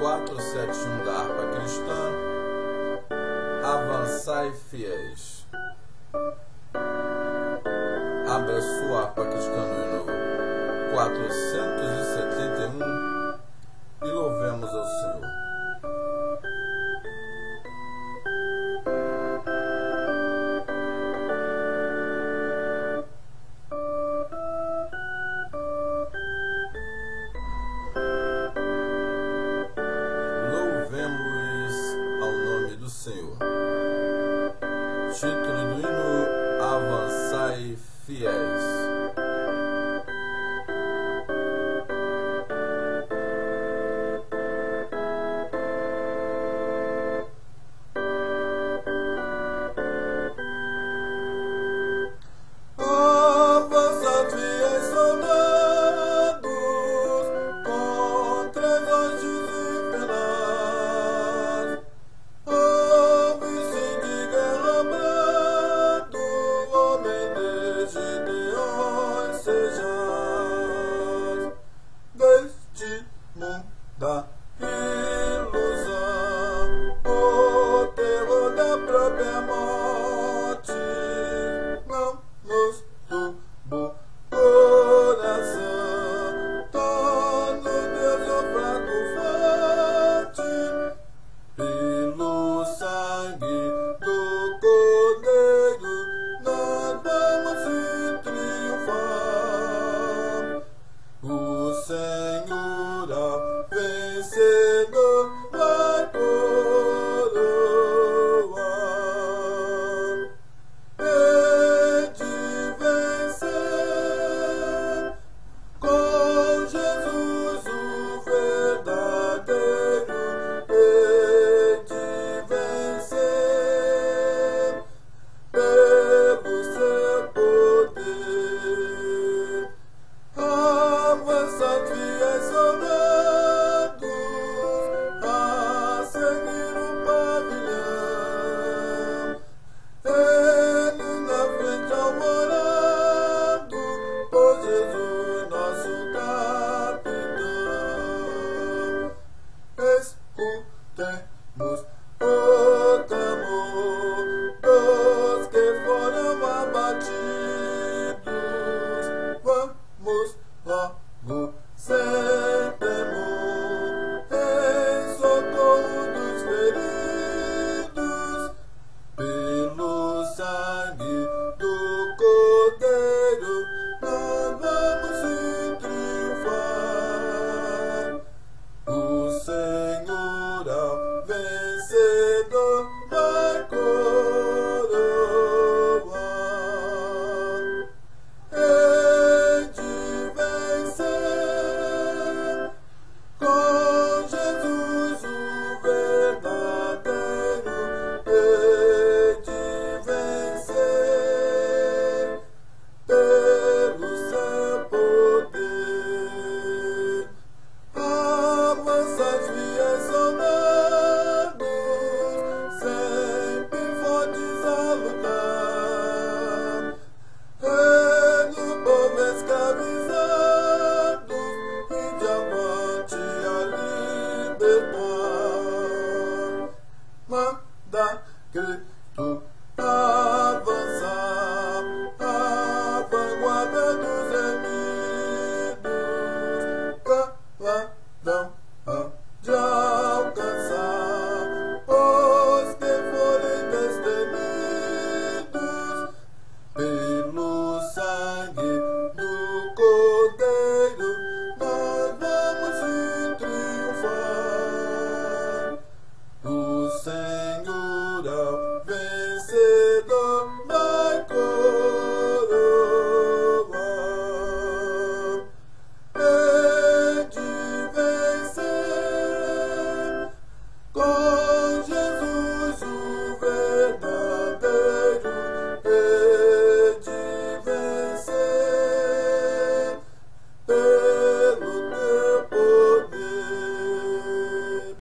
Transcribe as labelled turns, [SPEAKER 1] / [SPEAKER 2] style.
[SPEAKER 1] 471 da harpa cristã, avançai fiéis. Abra sua harpa cristã no hino 471 e louvemos ao Senhor. Senhor. Título do hino: Avançai fiéis. Da ilusão, o terror da própria morte, não nos turbo coração, torna Deus o prato forte, pelo sangue do Cordeiro, nós vamos triunfar. O Senhor vencedor vai coroar, hei de vencer com Jesus o verdadeiro, hei de vencer pelo seu poder. Avançai fiéis soldados a seguir o pavilhão, ele na frente alvorado por Jesus nosso capitão. Escutemos o clamor dos que foram abatidos, vamos logo sem temor em socorro dos feridos, pelo sangue do Cordeiro nós vamos triunfar. O Senhor ao vencedor vai coroar, hei de vencer com Jesus o verdadeiro, hei de vencer pelo seu poder. Avançai fiéis soldados, sempre fortes a lutar, pelo povo escravizado e de avante a libertar. Manda Cristo avançar, a vanguarda dos remidos, galardão já